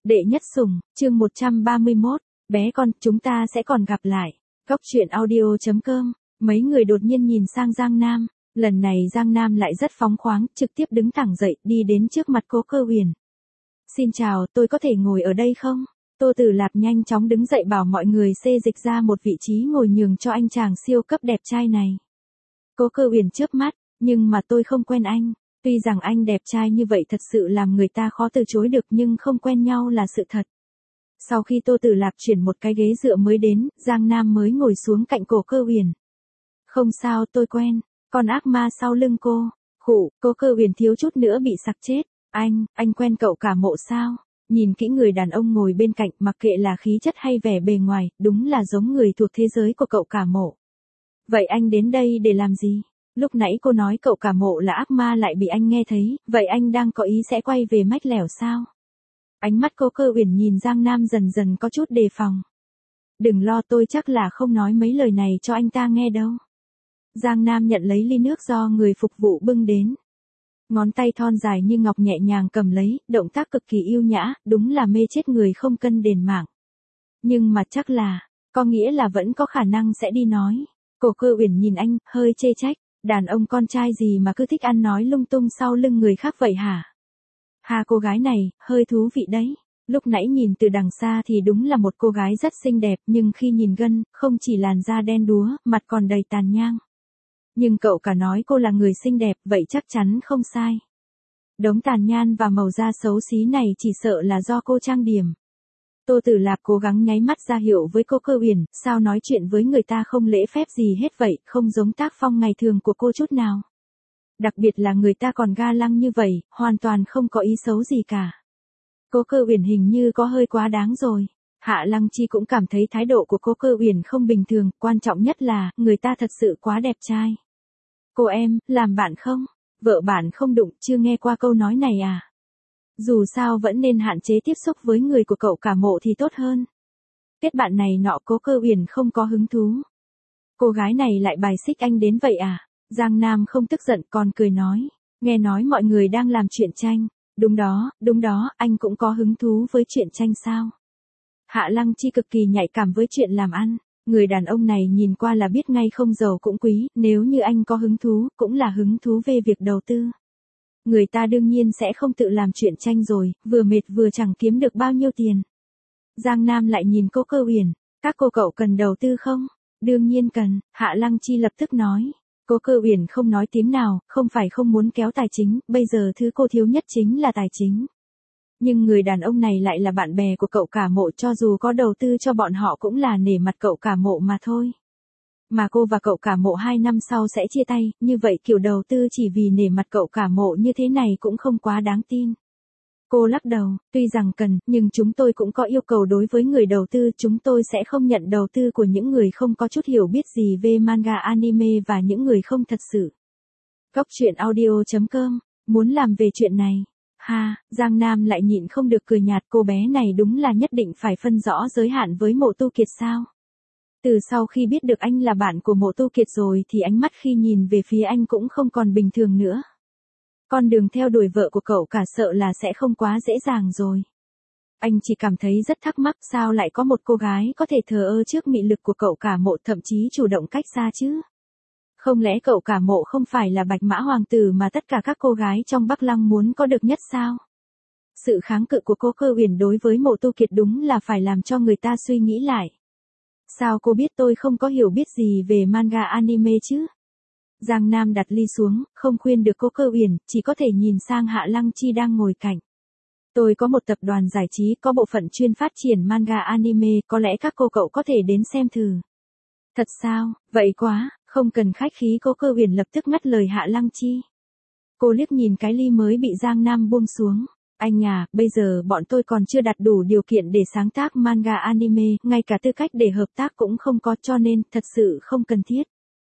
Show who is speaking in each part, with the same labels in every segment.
Speaker 1: Đệ nhất sủng, chương 131, bé con, chúng ta sẽ còn gặp lại. Góc truyện audio.com, mấy người đột nhiên nhìn sang Giang Nam, lần này Giang Nam lại rất phóng khoáng, trực tiếp đứng thẳng dậy, đi đến trước mặt Cố Cơ Huyền. Xin chào, tôi có thể ngồi ở đây không? Tô Tử Lạp nhanh chóng đứng dậy bảo mọi người xê dịch ra một vị trí ngồi nhường cho anh chàng siêu cấp đẹp trai này. Cố Cơ Huyền chớp mắt, nhưng mà tôi không quen anh. Tuy rằng anh đẹp trai như vậy thật sự làm người ta khó từ chối được nhưng không quen nhau là sự thật. Sau khi Tô Tử Lạp chuyển một cái ghế dựa mới đến, Giang Nam mới ngồi xuống cạnh Cố Cơ Huyền. Không sao, tôi quen, con ác ma sau lưng cô. Khụ, Cố Cơ Huyền thiếu chút nữa bị sặc chết. Anh quen cậu Cả Mộ sao? Nhìn kỹ người đàn ông ngồi bên cạnh, mặc kệ là khí chất hay vẻ bề ngoài, đúng là giống người thuộc thế giới của cậu Cả Mộ. Vậy anh đến đây để làm gì? Lúc nãy cô nói cậu Cả Mộ là ác ma lại bị anh nghe thấy, vậy anh đang có ý sẽ quay về mách lẻo sao? Ánh mắt Cố Cơ Huyền nhìn Giang Nam dần dần có chút đề phòng. Đừng lo, tôi chắc là không nói mấy lời này cho anh ta nghe đâu. Giang Nam nhận lấy ly nước do người phục vụ bưng đến. Ngón tay thon dài như ngọc nhẹ nhàng cầm lấy, động tác cực kỳ yêu nhã, đúng là mê chết người không cân đền mạng. Nhưng mà chắc là, có nghĩa là vẫn có khả năng sẽ đi nói. Cố Cơ Huyền nhìn anh, hơi chê trách. Đàn ông con trai gì mà cứ thích ăn nói lung tung sau lưng người khác vậy hả? Hà, cô gái này, hơi thú vị đấy. Lúc nãy nhìn từ đằng xa thì đúng là một cô gái rất xinh đẹp, nhưng khi nhìn gần, không chỉ làn da đen đúa, mặt còn đầy tàn nhang. Nhưng cậu cả nói cô là người xinh đẹp, vậy chắc chắn không sai. Đống tàn nhang và màu da xấu xí này chỉ sợ là do cô trang điểm. Tô Tử Lạp cố gắng nháy mắt ra hiệu với Cố Cơ Huyền, sao nói chuyện với người ta không lễ phép gì hết vậy, không giống tác phong ngày thường của cô chút nào. Đặc biệt là người ta còn ga lăng như vậy, hoàn toàn không có ý xấu gì cả. Cố Cơ Huyền hình như có hơi quá đáng rồi. Hạ Lăng Chi cũng cảm thấy thái độ của Cố Cơ Huyền không bình thường, quan trọng nhất là, người ta thật sự quá đẹp trai. Cô em, làm bạn không? Vợ bạn không đụng, chưa nghe qua câu nói này à? Dù sao vẫn nên hạn chế tiếp xúc với người của cậu Cả Mộ thì tốt hơn. Kết bạn này nọ, Cố Cơ Huyền không có hứng thú. Cô gái này lại bài xích anh đến vậy à? Giang Nam không tức giận còn cười nói. Nghe nói mọi người đang làm chuyện tranh. Đúng đó, anh cũng có hứng thú với chuyện tranh sao? Hạ Lăng Chi cực kỳ nhạy cảm với chuyện làm ăn. Người đàn ông này nhìn qua là biết ngay không giàu cũng quý, nếu như anh có hứng thú, cũng là hứng thú về việc đầu tư. Người ta đương nhiên sẽ không tự làm chuyện tranh rồi, vừa mệt vừa chẳng kiếm được bao nhiêu tiền. Giang Nam lại nhìn Cố Cơ Huyền, các cô cậu cần đầu tư không? Đương nhiên cần, Hạ Lăng Chi lập tức nói. Cố Cơ Huyền không nói tiếng nào, không phải không muốn kéo tài chính, bây giờ thứ cô thiếu nhất chính là tài chính. Nhưng người đàn ông này lại là bạn bè của cậu Cả Mộ, cho dù có đầu tư cho bọn họ cũng là nể mặt cậu Cả Mộ mà thôi. Mà cô và cậu Cả Mộ 2 năm sau sẽ chia tay, như vậy kiểu đầu tư chỉ vì nể mặt cậu Cả Mộ như thế này cũng không quá đáng tin. Cô lắc đầu, tuy rằng cần, nhưng chúng tôi cũng có yêu cầu đối với người đầu tư, chúng tôi sẽ không nhận đầu tư của những người không có chút hiểu biết gì về manga anime và những người không thật sự. Góc truyện audio.com, muốn làm về chuyện này. Ha, Giang Nam lại nhịn không được cười nhạt, cô bé này đúng là nhất định phải phân rõ giới hạn với Mộ Tu Kiệt sao? Từ sau khi biết được anh là bạn của Mộ Tu Kiệt rồi thì ánh mắt khi nhìn về phía anh cũng không còn bình thường nữa. Con đường theo đuổi vợ của cậu cả sợ là sẽ không quá dễ dàng rồi. Anh chỉ cảm thấy rất thắc mắc sao lại có một cô gái có thể thờ ơ trước mị lực của cậu Cả Mộ, thậm chí chủ động cách xa chứ? Không lẽ cậu Cả Mộ không phải là Bạch Mã Hoàng tử mà tất cả các cô gái trong Bắc Lăng muốn có được nhất sao? Sự kháng cự của Cố Cơ Huyền đối với Mộ Tu Kiệt đúng là phải làm cho người ta suy nghĩ lại. Sao cô biết tôi không có hiểu biết gì về manga anime chứ? Giang Nam đặt ly xuống, không khuyên được Cố Cơ Huyền, chỉ có thể nhìn sang Hạ Lăng Chi đang ngồi cạnh. Tôi có một tập đoàn giải trí có bộ phận chuyên phát triển manga anime, có lẽ các cô cậu có thể đến xem thử. Thật sao, vậy quá, không cần khách khí, Cố Cơ Huyền lập tức ngắt lời Hạ Lăng Chi. Cô liếc nhìn cái ly mới bị Giang Nam buông xuống. Anh à, bây giờ bọn tôi còn chưa đạt đủ điều kiện để sáng tác manga anime, ngay cả tư cách để hợp tác cũng không có, cho nên, thật sự không cần thiết.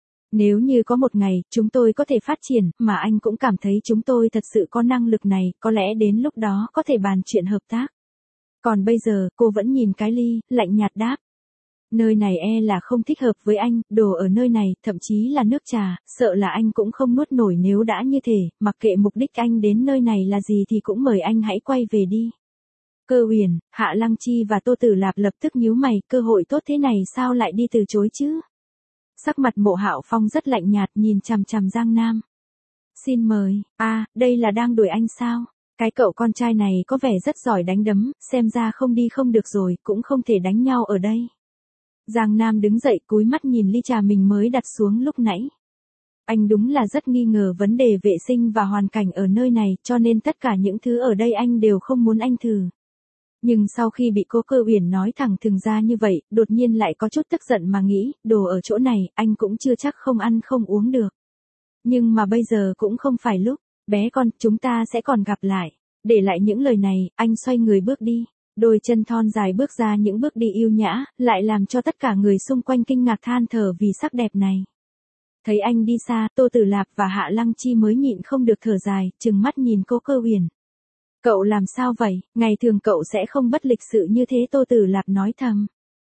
Speaker 1: Nếu như có một ngày, chúng tôi có thể phát triển, mà anh cũng cảm thấy chúng tôi thật sự có năng lực này, có lẽ đến lúc đó có thể bàn chuyện hợp tác. Còn bây giờ, cô vẫn nhìn cái ly, lạnh nhạt đáp. Nơi này là không thích hợp với anh, đồ ở nơi này, thậm chí là nước trà, sợ là anh cũng không nuốt nổi nếu đã như thế, mặc kệ mục đích anh đến nơi này là gì thì cũng mời anh hãy quay về đi. Cơ Uyển, Hạ Lăng Chi và Tô Tử Lạp lập tức nhíu mày, cơ hội tốt thế này sao lại đi từ chối chứ? Sắc mặt Mộ Hạo Phong rất lạnh nhạt nhìn chằm chằm Giang Nam. Xin mời, đây là đang đuổi anh sao? Cái cậu con trai này có vẻ rất giỏi đánh đấm, xem ra không đi không được rồi, cũng không thể đánh nhau ở đây. Giang Nam đứng dậy cúi mắt nhìn ly trà mình mới đặt xuống lúc nãy. Anh đúng là rất nghi ngờ vấn đề vệ sinh và hoàn cảnh ở nơi này, cho nên tất cả những thứ ở đây anh đều không muốn anh thử. Nhưng sau khi bị cô Cơ Uyển nói thẳng thừng ra như vậy, đột nhiên lại có chút tức giận mà nghĩ, đồ ở chỗ này, anh cũng chưa chắc không ăn không uống được. Nhưng mà bây giờ cũng không phải lúc, bé con, chúng ta sẽ còn gặp lại. Để lại những lời này, anh xoay người bước đi. Đôi chân thon dài bước ra những bước đi yêu nhã, lại làm cho tất cả người xung quanh kinh ngạc than thở vì sắc đẹp này. Thấy anh đi xa, Tô Tử Lạp và Hạ Lăng Chi mới nhịn không được thở dài, trừng mắt nhìn cô Cơ Uyển. Cậu làm sao vậy, ngày thường cậu sẽ không bất lịch sự như thế, Tô Tử Lạp nói thầm.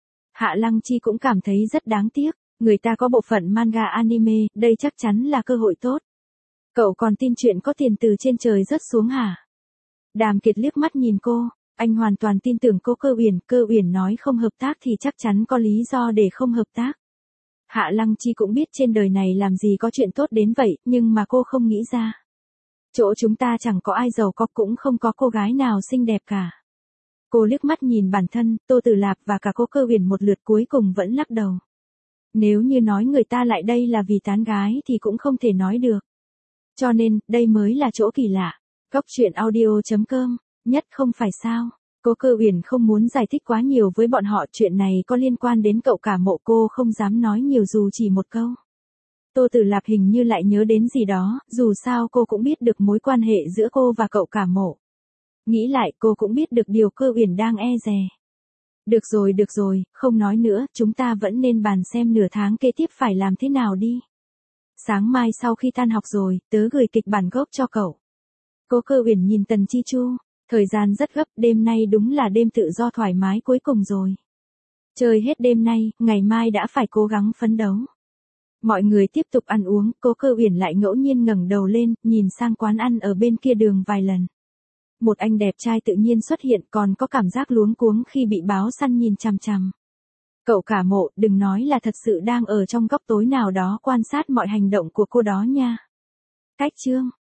Speaker 1: Hạ Lăng Chi cũng cảm thấy rất đáng tiếc, người ta có bộ phận manga anime, đây chắc chắn là cơ hội tốt. Cậu còn tin chuyện có tiền từ trên trời rớt xuống hả? Đàm Kiệt liếc mắt nhìn cô, anh hoàn toàn tin tưởng cô Cơ Uyển nói không hợp tác thì chắc chắn có lý do để không hợp tác. Hạ Lăng Chi cũng biết trên đời này làm gì có chuyện tốt đến vậy, nhưng mà cô không nghĩ ra. Chỗ chúng ta chẳng có ai giàu có, cũng không có cô gái nào xinh đẹp cả. Cô liếc mắt nhìn bản thân, Tô Tử Lạp và cả cô Cơ Uyển một lượt cuối cùng vẫn lắc đầu. Nếu như nói người ta lại đây là vì tán gái thì cũng không thể nói được. Cho nên, đây mới là chỗ kỳ lạ. Góc truyện audio.com, nhất không phải sao. Cô Cơ Uyển không muốn giải thích quá nhiều với bọn họ, chuyện này có liên quan đến cậu cả Mộ, cô không dám nói nhiều dù chỉ một câu. Tô Tử Lạp hình như lại nhớ đến gì đó, dù sao cô cũng biết được mối quan hệ giữa cô và cậu cả Mộ. Nghĩ lại cô cũng biết được điều Cơ Uyển đang e dè. Được rồi, không nói nữa, chúng ta vẫn nên bàn xem nửa tháng kế tiếp phải làm thế nào đi. Sáng mai sau khi tan học rồi, tớ gửi kịch bản gốc cho cậu. Cô Cơ Uyển nhìn Tần Chi Chu, thời gian rất gấp, đêm nay đúng là đêm tự do thoải mái cuối cùng rồi. Chơi hết đêm nay, ngày mai đã phải cố gắng phấn đấu. Mọi người tiếp tục ăn uống, cô Cơ Uyển lại ngẫu nhiên ngẩng đầu lên, nhìn sang quán ăn ở bên kia đường vài lần. Một anh đẹp trai tự nhiên xuất hiện, còn có cảm giác luống cuống khi bị báo săn nhìn chằm chằm. Cậu cả Mộ, đừng nói là thật sự đang ở trong góc tối nào đó quan sát mọi hành động của cô đó nha. Cách chương